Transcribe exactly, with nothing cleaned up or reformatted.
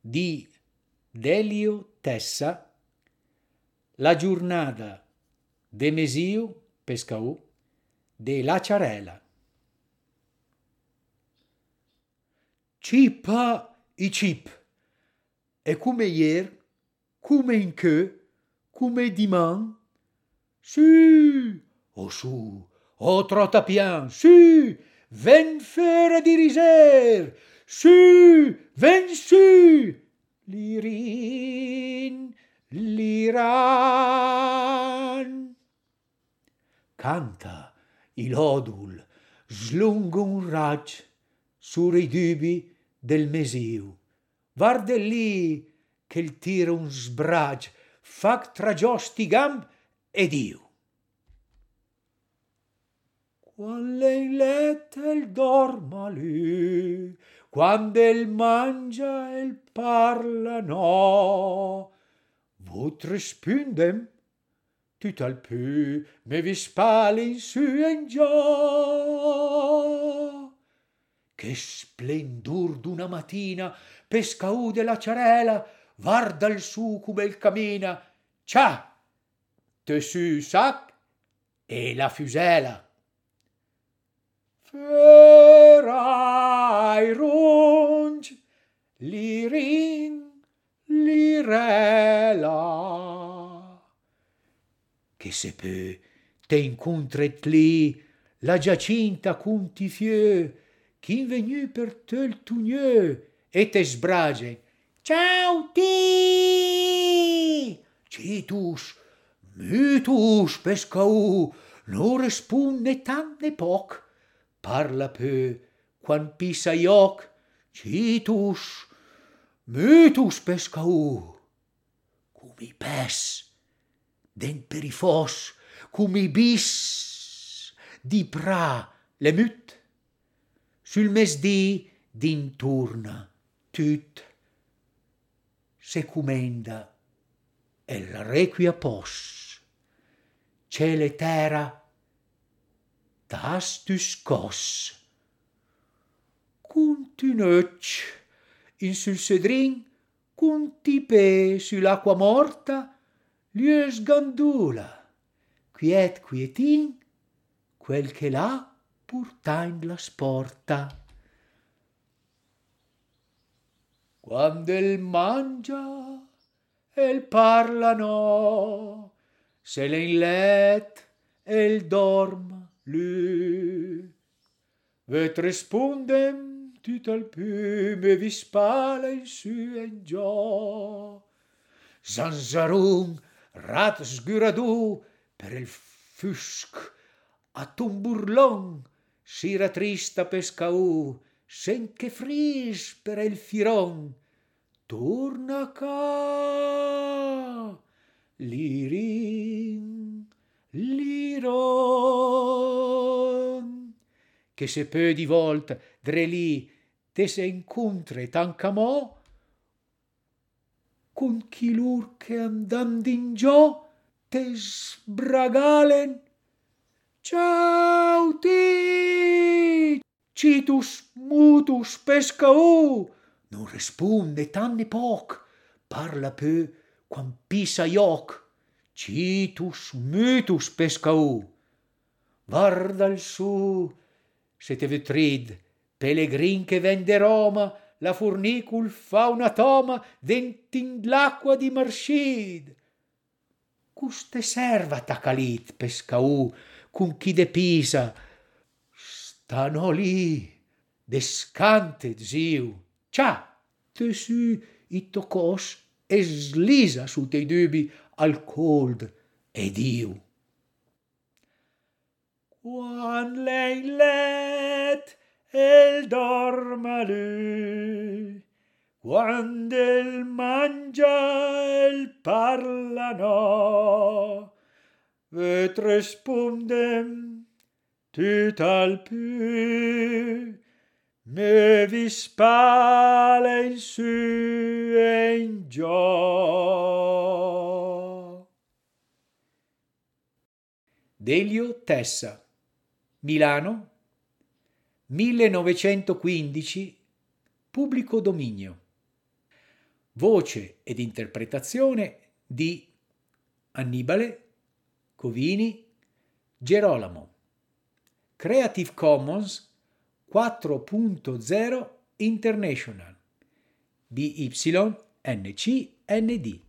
di Delio Tessa, la giornata de Mesiu pescaù de la Ciarela. Cipa i cip, e come ier, come in che, come diman, sì, o su, o trotta pian, sì, ven fera di riser, sì, ven sì, lirin, liran. Canta il odul, slunga un rag sur i dubi del Mesiu. Varde lì che il tira un sbrag, fac tragiò sti gamb ed io. Quando in letto il dorma lì, quando il mangia il parla no, vot rispondem, tutal più me vi spale in su e in già. Che splendur d'una mattina, pescaù della Ciarela, varda il su come il camina, cià, te su sac e la fusela. Ferai runge, lirin, lirela. Che se peu te incontret lì la Giacinta cun ti fieu, chi venu per te il tugneu e te sbrage. Ciao ti! Citus, mutus pescaù, non risponde tant ne poc. Parla peu, quan pisa ioc, citus, mutus pescaù, cum i pes, den per i fos, cum i bis, di pra le mut, sul mesdì d'inturna, tut, se cumenda, el requia pos, cele terra, tastus cos. Continuc in sul sedrin, cuntipe sull'acqua morta, lies gandula, quiet quietin, quel che là purtain la sporta. Quando el mangia, el parla no, se l'è in let, el dorma lì. Vet rispondem tutal più me vi spala in su e in già. Zanzarun, rat sguradù per il fusc, a tomburlon si ratrista pescaù, sen che fris per il firon. Torna ca, lirin, liron, che se peu di volta dre lì te se incontre tancamò, con chi lur che andand in giò te sbragalen. Ciao ti, citus mutus pescaù, non risponde tant ne poc, parla peu quan pisa ioc, citus mutus pescaù. Varda il su, se te vetrid, pellegrin che vende Roma, la furnicul fa una toma dentin l'acqua di Marschid. Custe serva tacalit pescaù, con chi de Pisa, stanno lì, descante ziu. Cià, te su i tocos e slisa su te dubi al cold ed io. Quan l'è in let el dorma lì, quando el mangia el parla no, vet rispondem tutal più me vi spala in su e in giò. Delio Tessa, Milano, millenovecentoquindici, pubblico dominio. Voce ed interpretazione di Annibale Covini Gerolamo. Creative Commons quattro punto zero International B Y N C N D